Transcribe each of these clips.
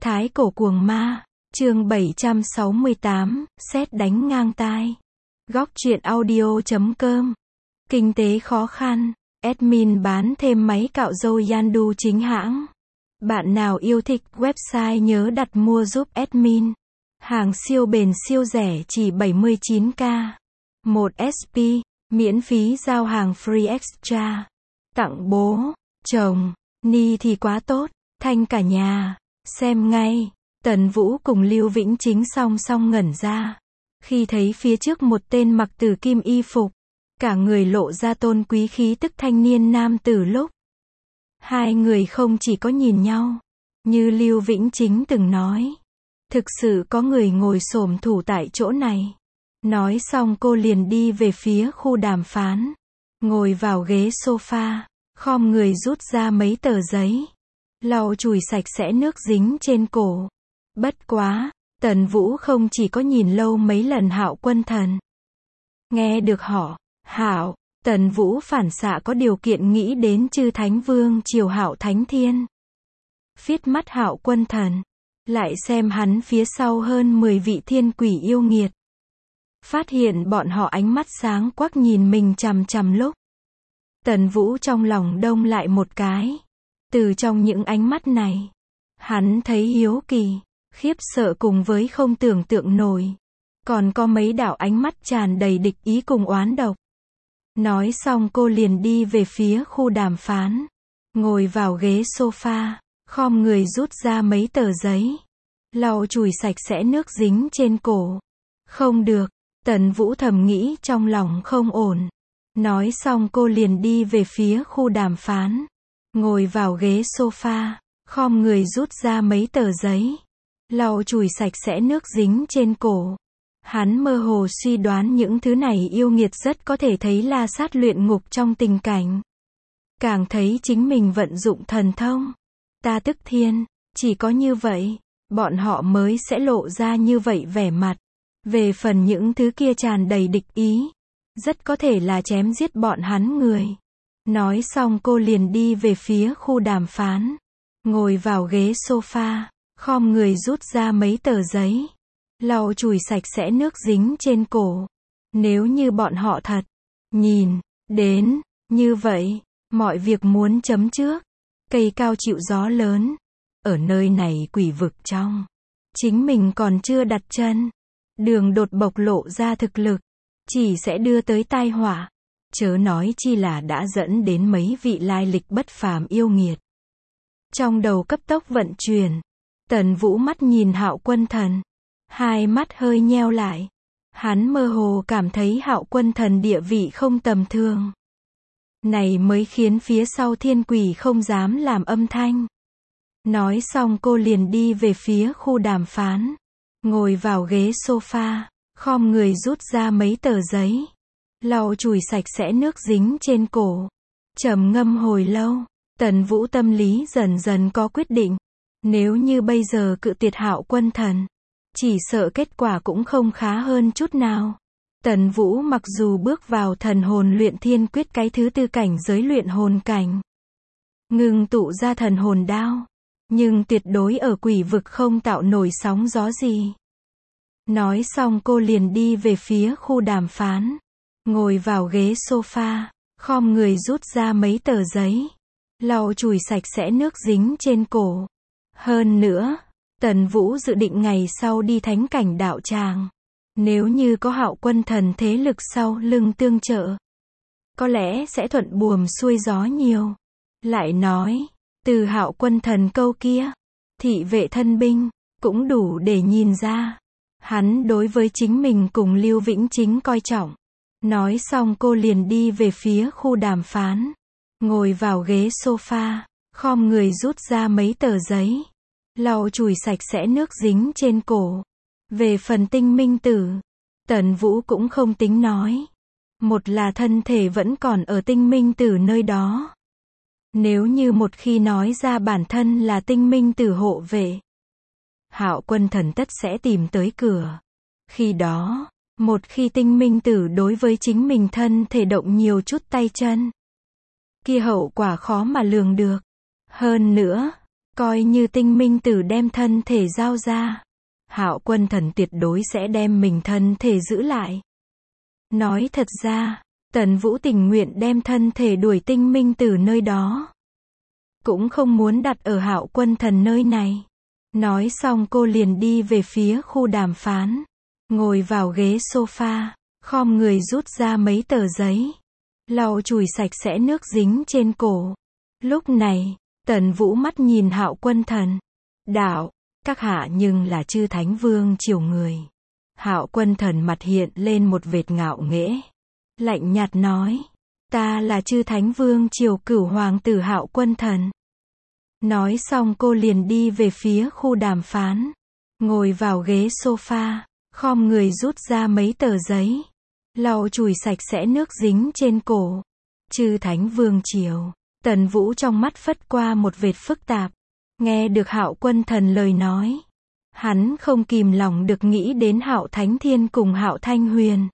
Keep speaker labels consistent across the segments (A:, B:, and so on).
A: Thái cổ cuồng ma, chương 768, sét đánh ngang tai. Góc truyện audio.com. Kinh tế khó khăn, admin bán thêm máy cạo râu Yandu chính hãng. Bạn nào yêu thích website nhớ đặt mua giúp admin. Hàng siêu bền siêu rẻ chỉ 79k. 1 SP, miễn phí giao hàng free extra. Tặng bố, chồng, ni thì quá tốt, thanh cả nhà. Xem ngay, Tần Vũ cùng Lưu Vĩnh Chính song song ngẩn ra. Khi thấy phía trước một tên mặc tử kim y phục, cả người lộ ra tôn quý khí tức thanh niên nam tử lúc. Hai người không chỉ có nhìn nhau, như Lưu Vĩnh Chính từng nói. Thực sự có người ngồi xổm thủ tại chỗ này. Nói xong cô liền đi về phía khu đàm phán. Ngồi vào ghế sofa, khom người rút ra mấy tờ giấy. Lau chùi sạch sẽ nước dính trên cổ. Bất quá, Tần Vũ không chỉ có nhìn lâu mấy lần Hạo Quân Thần. Nghe được họ, Hạo, Tần Vũ phản xạ có điều kiện nghĩ đến chư Thánh Vương triều Hạo Thánh Thiên. Phiết mắt Hạo Quân Thần, lại xem hắn phía sau hơn 10 vị thiên quỷ yêu nghiệt. Phát hiện bọn họ ánh mắt sáng quắc nhìn mình chằm chằm lúc. Tần Vũ trong lòng đông lại một cái. Từ trong những ánh mắt này, hắn thấy hiếu kỳ, khiếp sợ cùng với không tưởng tượng nổi. Còn có mấy đạo ánh mắt tràn đầy địch ý cùng oán độc. Nói xong cô liền đi về phía khu đàm phán. Ngồi vào ghế sofa, khom người rút ra mấy tờ giấy. Lau chùi sạch sẽ nước dính trên cổ. Không được, Tần Vũ thầm nghĩ trong lòng không ổn. Nói xong cô liền đi về phía khu đàm phán. Ngồi vào ghế sofa, khom người rút ra mấy tờ giấy. Lau chùi sạch sẽ nước dính trên cổ. Hắn mơ hồ suy đoán những thứ này yêu nghiệt rất có thể thấy La Sát luyện ngục trong tình cảnh. Càng thấy chính mình vận dụng thần thông. Ta tức thiên, chỉ có như vậy, bọn họ mới sẽ lộ ra như vậy vẻ mặt. Về phần những thứ kia tràn đầy địch ý, rất có thể là chém giết bọn hắn người. Nói xong cô liền đi về phía khu đàm phán. Ngồi vào ghế sofa, khom người rút ra mấy tờ giấy. Lau chùi sạch sẽ nước dính trên cổ. Nếu như bọn họ thật, nhìn, đến, như vậy, mọi việc muốn chấm trước. Cây cao chịu gió lớn. Ở nơi này quỷ vực trong. Chính mình còn chưa đặt chân. Đường đột bộc lộ ra thực lực. Chỉ sẽ đưa tới tai họa. Chớ nói chi là đã dẫn đến mấy vị lai lịch bất phàm yêu nghiệt. Trong đầu cấp tốc vận chuyển. Tần Vũ mắt nhìn Hạo Quân Thần. Hai mắt hơi nheo lại. Hắn mơ hồ cảm thấy Hạo Quân Thần địa vị không tầm thường. Này mới khiến phía sau thiên quỷ không dám làm âm thanh. Nói xong cô liền đi về phía khu đàm phán. Ngồi vào ghế sofa, khom người rút ra mấy tờ giấy. Lau chùi sạch sẽ nước dính trên cổ. Trầm ngâm hồi lâu, Tần Vũ tâm lý dần dần có quyết định. Nếu như bây giờ cự tuyệt Hạo Quân Thần, chỉ sợ kết quả cũng không khá hơn chút nào. Tần Vũ mặc dù bước vào thần hồn luyện thiên quyết cái thứ tư cảnh giới luyện hồn cảnh, ngưng tụ ra thần hồn đao, nhưng tuyệt đối ở quỷ vực không tạo nổi sóng gió gì. Nói xong cô liền đi về phía khu đàm phán. Ngồi vào ghế sofa, khom người rút ra mấy tờ giấy. Lau chùi sạch sẽ nước dính trên cổ. Hơn nữa, Tần Vũ dự định ngày sau đi thánh cảnh đạo tràng. Nếu như có Hạo Quân Thần thế lực sau lưng tương trợ, có lẽ sẽ thuận buồm xuôi gió nhiều. Lại nói, từ Hạo Quân Thần câu kia, thị vệ thân binh, cũng đủ để nhìn ra. Hắn đối với chính mình cùng Lưu Vĩnh Chính coi trọng. Nói xong cô liền đi về phía khu đàm phán. Ngồi vào ghế sofa, khom người rút ra mấy tờ giấy. Lau chùi sạch sẽ nước dính trên cổ. Về phần Tinh Minh Tử, Tần Vũ cũng không tính nói. Một là thân thể vẫn còn ở Tinh Minh Tử nơi đó. Nếu như một khi nói ra bản thân là Tinh Minh Tử hộ vệ, Hạo Quân Thần tất sẽ tìm tới cửa. Khi đó, một khi Tinh Minh Tử đối với chính mình thân thể động nhiều chút tay chân, kia hậu quả khó mà lường được. Hơn nữa, Coi như Tinh Minh Tử đem thân thể giao ra, Hạo Quân Thần tuyệt đối sẽ đem mình thân thể giữ lại. Nói thật ra, Tần Vũ tình nguyện đem thân thể đuổi Tinh Minh Tử nơi đó, cũng không muốn đặt ở Hạo Quân Thần nơi này. Nói xong cô liền đi về phía khu đàm phán, ngồi vào ghế sofa, khom người rút ra mấy tờ giấy, lau chùi sạch sẽ nước dính trên cổ. Lúc này, Tần Vũ mắt nhìn Hạo Quân Thần. Đạo, các hạ nhưng là chư Thánh Vương triều người. Hạo Quân Thần mặt hiện lên một vệt ngạo nghễ, lạnh nhạt nói, ta là chư Thánh Vương triều Cửu Hoàng tử Hạo Quân Thần. Nói xong cô liền đi về phía khu đàm phán, ngồi vào ghế sofa, khom người rút ra mấy tờ giấy, lau chùi sạch sẽ nước dính trên cổ. Chư Thánh Vương triều. Tần Vũ trong mắt phất qua một vệt phức tạp. Nghe được Hạo Quân Thần lời nói, hắn không kìm lòng được nghĩ đến Hạo Thánh Thiên cùng Hạo Thanh Huyền.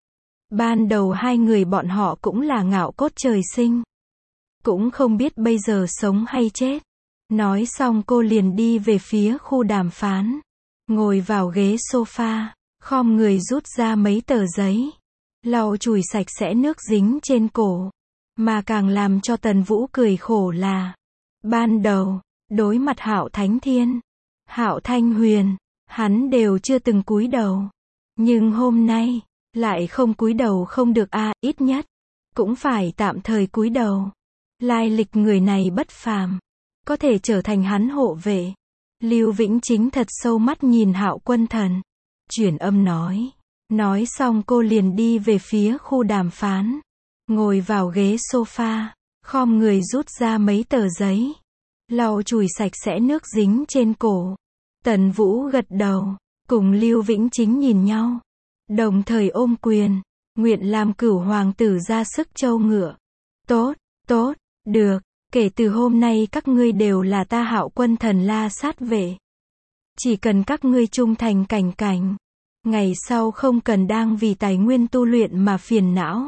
A: Ban đầu hai người bọn họ cũng là ngạo cốt trời sinh, cũng không biết bây giờ sống hay chết. Nói xong cô liền đi về phía khu đàm phán, ngồi vào ghế sofa, khom người rút ra mấy tờ giấy, lau chùi sạch sẽ nước dính trên cổ. Mà càng làm cho Tần Vũ cười khổ là, ban đầu, đối mặt Hạo Thánh Thiên, Hạo Thanh Huyền, hắn đều chưa từng cúi đầu. Nhưng hôm nay, lại không cúi đầu không được a, ít nhất, cũng phải tạm thời cúi đầu. Lai lịch người này bất phàm, có thể trở thành hắn hộ vệ. Lưu Vĩnh Chính thật sâu mắt nhìn Hạo Quân Thần, chuyển âm nói. Nói xong cô liền đi về phía khu đàm phán, ngồi vào ghế sofa, khom người rút ra mấy tờ giấy, lau chùi sạch sẽ nước dính trên cổ. Tần Vũ gật đầu, cùng Lưu Vĩnh Chính nhìn nhau, đồng thời ôm quyền, nguyện làm Cửu Hoàng tử ra sức trâu ngựa. Tốt, tốt, được, kể từ hôm nay các ngươi đều là ta Hạo Quân Thần La Sát vệ. Chỉ cần các ngươi trung thành cảnh cảnh, ngày sau không cần đang vì tài nguyên tu luyện mà phiền não.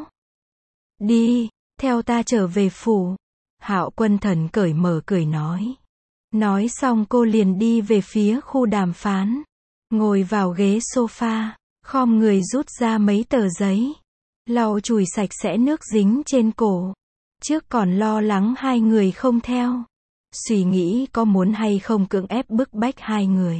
A: Đi, theo ta trở về phủ. Hạo Quân Thần cởi mở cười nói. Nói xong cô liền đi về phía khu đàm phán, ngồi vào ghế sofa, khom người rút ra mấy tờ giấy, lau chùi sạch sẽ nước dính trên cổ. Trước còn lo lắng hai người không theo, suy nghĩ có muốn hay không cưỡng ép bức bách hai người.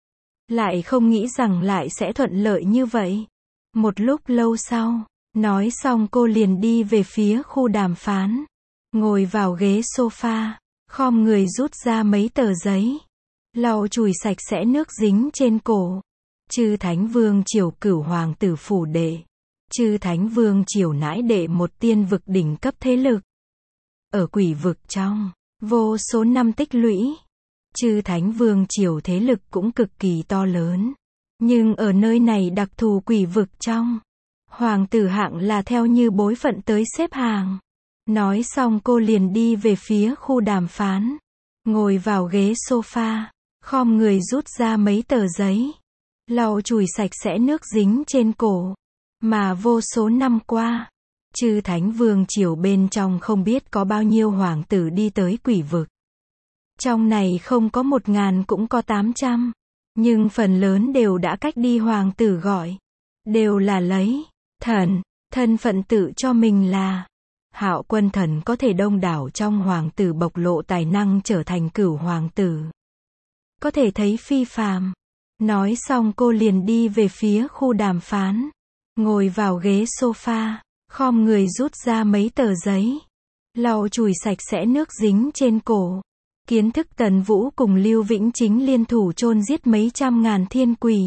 A: Lại không nghĩ rằng lại sẽ thuận lợi như vậy. Một lúc lâu sau, nói xong cô liền đi về phía khu đàm phán, ngồi vào ghế sofa, khom người rút ra mấy tờ giấy, lau chùi sạch sẽ nước dính trên cổ. Chư Thánh Vương triều Cửu Hoàng tử phủ đệ. Chư Thánh Vương triều nãi đệ một tiên vực đỉnh cấp thế lực. Ở quỷ vực trong, vô số năm tích lũy, Chư Thánh Vương triều thế lực cũng cực kỳ to lớn. Nhưng ở nơi này đặc thù quỷ vực trong, Hoàng tử hạng là theo như bối phận tới xếp hàng. Nói xong cô liền đi về phía khu đàm phán, ngồi vào ghế sofa, khom người rút ra mấy tờ giấy, lau chùi sạch sẽ nước dính trên cổ. Mà vô số năm qua, Chư Thánh Vương triều bên trong không biết có bao nhiêu hoàng tử đi tới quỷ vực. Trong này không có 1000 cũng có 800, nhưng phần lớn đều đã cách đi hoàng tử gọi, đều là lấy thân phận tự cho mình là Hạo Quân Thần, có thể đông đảo trong hoàng tử bộc lộ tài năng trở thành Cửu Hoàng tử, có thể thấy phi phàm. Nói xong cô liền đi về phía khu đàm phán, ngồi vào ghế sofa, khom người rút ra mấy tờ giấy, lau chùi sạch sẽ nước dính trên cổ. Kiến thức Tần Vũ cùng Lưu Vĩnh Chính liên thủ chôn giết mấy trăm ngàn thiên quỷ.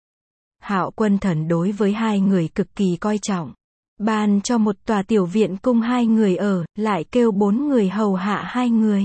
A: Hạo Quân Thần đối với hai người cực kỳ coi trọng, ban cho một tòa tiểu viện cung hai người ở, lại kêu 4 người hầu hạ hai người.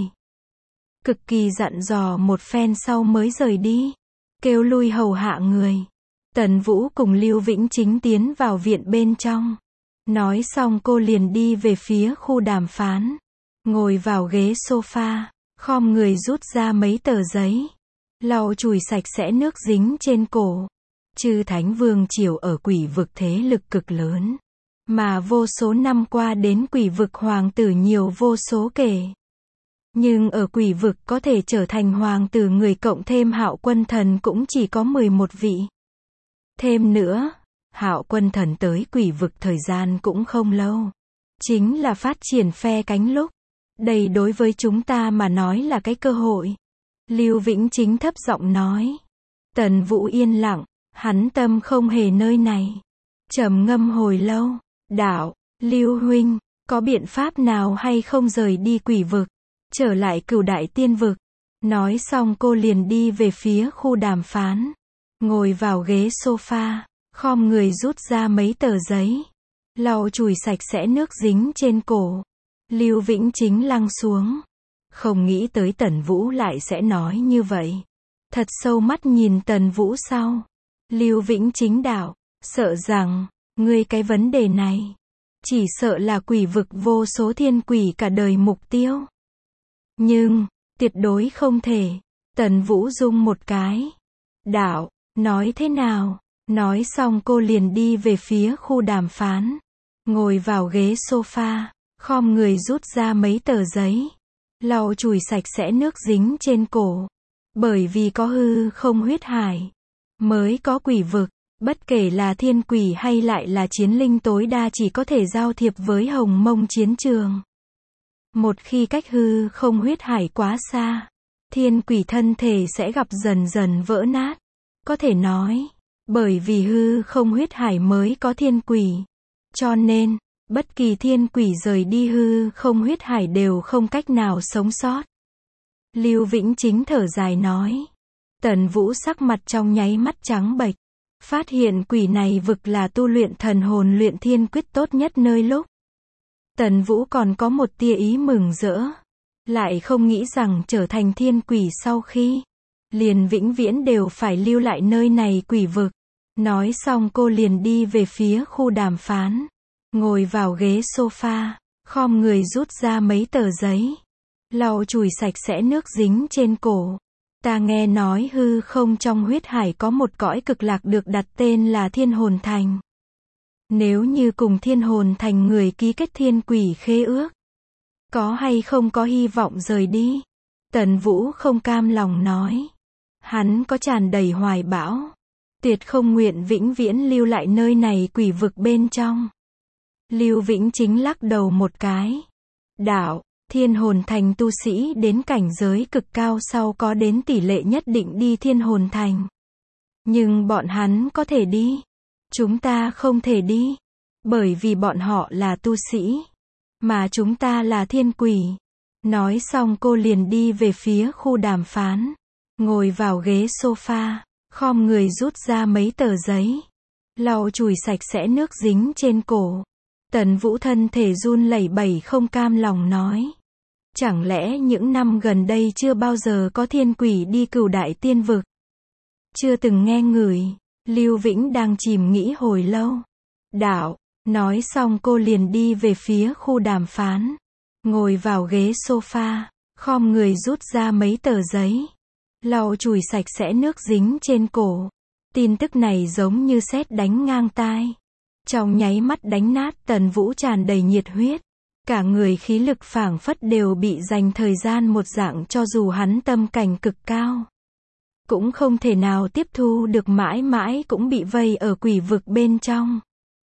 A: Cực kỳ dặn dò một phen sau mới rời đi, kêu lui hầu hạ người. Tần Vũ cùng Lưu Vĩnh Chính tiến vào viện bên trong. Nói xong cô liền đi về phía khu đàm phán, ngồi vào ghế sofa, khom người rút ra mấy tờ giấy, lau chùi sạch sẽ nước dính trên cổ. Chư Thánh Vương triều ở quỷ vực thế lực cực lớn, mà vô số năm qua đến quỷ vực hoàng tử nhiều vô số kể. Nhưng ở quỷ vực có thể trở thành hoàng tử người cộng thêm Hạo Quân Thần cũng chỉ có 11 vị. Thêm nữa, Hạo Quân Thần tới quỷ vực thời gian cũng không lâu. Chính là phát triển phe cánh lúc. Đây đối với chúng ta mà nói là cái cơ hội. Lưu Vĩnh Chính thấp giọng nói. Tần Vũ yên lặng, hắn tâm không hề nơi này. Trầm ngâm hồi lâu, đạo, Lưu huynh, có biện pháp nào hay không rời đi quỷ vực, trở lại Cửu Đại Tiên vực. Nói xong cô liền đi về phía khu đàm phán. Ngồi vào ghế sofa, khom người rút ra mấy tờ giấy. Lau chùi sạch sẽ nước dính trên cổ. Lưu Vĩnh Chính lăng xuống. Không nghĩ tới Tần Vũ lại sẽ nói như vậy. Thật sâu mắt nhìn Tần Vũ sau. Lưu Vĩnh Chính đạo, sợ rằng, ngươi cái vấn đề này, chỉ sợ là quỷ vực vô số thiên quỷ cả đời mục tiêu. Nhưng, tuyệt đối không thể. Tần Vũ rung một cái. Đạo, nói thế nào? Nói xong cô liền đi về phía khu đàm phán. Ngồi vào ghế sofa, khom người rút ra mấy tờ giấy. Lau chùi sạch sẽ nước dính trên cổ. Bởi vì có hư không huyết hải, mới có quỷ vực. Bất kể là thiên quỷ hay lại là chiến linh tối đa chỉ có thể giao thiệp với hồng mông chiến trường. Một khi cách hư không huyết hải quá xa, thiên quỷ thân thể sẽ gặp dần dần vỡ nát. Có thể nói, bởi vì hư không huyết hải mới có thiên quỷ. Cho nên, bất kỳ thiên quỷ rời đi hư không huyết hải đều không cách nào sống sót. Lưu Vĩnh Chính thở dài nói. Tần Vũ sắc mặt trong nháy mắt trắng bệch. Phát hiện quỷ này vực là tu luyện thần hồn luyện thiên quyết tốt nhất nơi lúc. Tần Vũ còn có một tia ý mừng rỡ. Lại không nghĩ rằng trở thành thiên quỷ sau khi, liền vĩnh viễn đều phải lưu lại nơi này quỷ vực. Nói xong cô liền đi về phía khu đàm phán. Ngồi vào ghế sofa, khom người rút ra mấy tờ giấy. Lau chùi sạch sẽ nước dính trên cổ. Ta nghe nói hư không trong huyết hải có một cõi cực lạc được đặt tên là Thiên Hồn Thành. Nếu như cùng Thiên Hồn Thành người ký kết thiên quỷ khế ước, có hay không có hy vọng rời đi? Tần Vũ không cam lòng nói. Hắn có tràn đầy hoài bão. Tuyệt không nguyện vĩnh viễn lưu lại nơi này quỷ vực bên trong. Lưu Vĩnh Chính lắc đầu một cái. Đạo, Thiên Hồn Thành tu sĩ đến cảnh giới cực cao sau có đến tỷ lệ nhất định đi Thiên Hồn Thành. Nhưng bọn hắn có thể đi. Chúng ta không thể đi. Bởi vì bọn họ là tu sĩ. Mà chúng ta là thiên quỷ. Nói xong cô liền đi về phía khu đàm phán. Ngồi vào ghế sofa, khom người rút ra mấy tờ giấy. Lau chùi sạch sẽ nước dính trên cổ. Tần Vũ thân thể run lẩy bẩy không cam lòng nói. Chẳng lẽ những năm gần đây chưa bao giờ có thiên quỷ đi Cửu Đại Tiên vực? Chưa từng nghe ngửi. Lưu Vĩnh đang chìm nghĩ hồi lâu. Đạo, nói xong cô liền đi về phía khu đàm phán. Ngồi vào ghế sofa, khom người rút ra mấy tờ giấy. Lau chùi sạch sẽ nước dính trên cổ. Tin tức này giống như sét đánh ngang tai. Trong nháy mắt đánh nát Tần Vũ tràn đầy nhiệt huyết. Cả người khí lực phảng phất đều bị dành thời gian một dạng cho dù hắn tâm cảnh cực cao. Cũng không thể nào tiếp thu được mãi mãi cũng bị vây ở quỷ vực bên trong.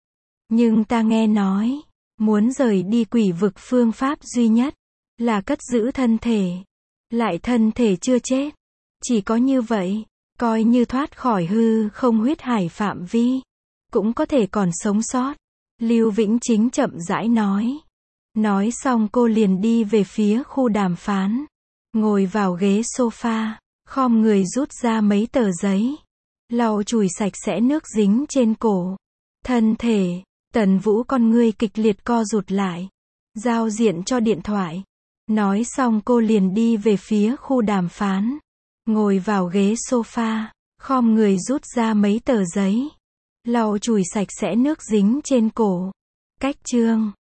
A: Nhưng ta nghe nói, muốn rời đi quỷ vực phương pháp duy nhất, là cất giữ thân thể. Lại thân thể chưa chết. Chỉ có như vậy, coi như thoát khỏi hư không huyết hải phạm vi, cũng có thể còn sống sót. Lưu Vĩnh Chính chậm rãi nói. Nói xong cô liền đi về phía khu đàm phán. Ngồi vào ghế sofa, khom người rút ra mấy tờ giấy. Lau chùi sạch sẽ nước dính trên cổ. Thân thể, Tần Vũ con ngươi kịch liệt co rụt lại. Giao diện cho điện thoại. Nói xong cô liền đi về phía khu đàm phán. Ngồi vào ghế sofa, khom người rút ra mấy tờ giấy. Lau chùi sạch sẽ nước dính trên cổ. Cách chương